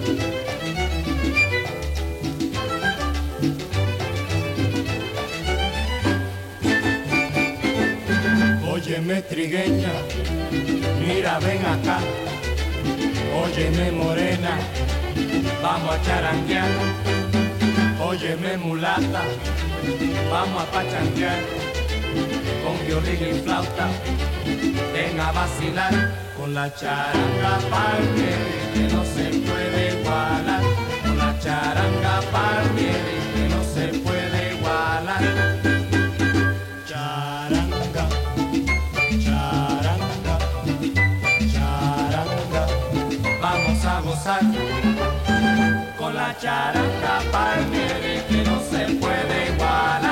Óyeme trigueña, mira ven acá. Óyeme morena, vamos a charanguear. Óyeme mulata, vamos a pachanguear. Con violín y flauta, ven a vacilar. Con la charanga Palmieri que no se puede igualar. Con la charanga Palmieri que no se puede igualar. Charanga, charanga, charanga, vamos a gozar. Con la charanga Palmieri que no se puede igualar.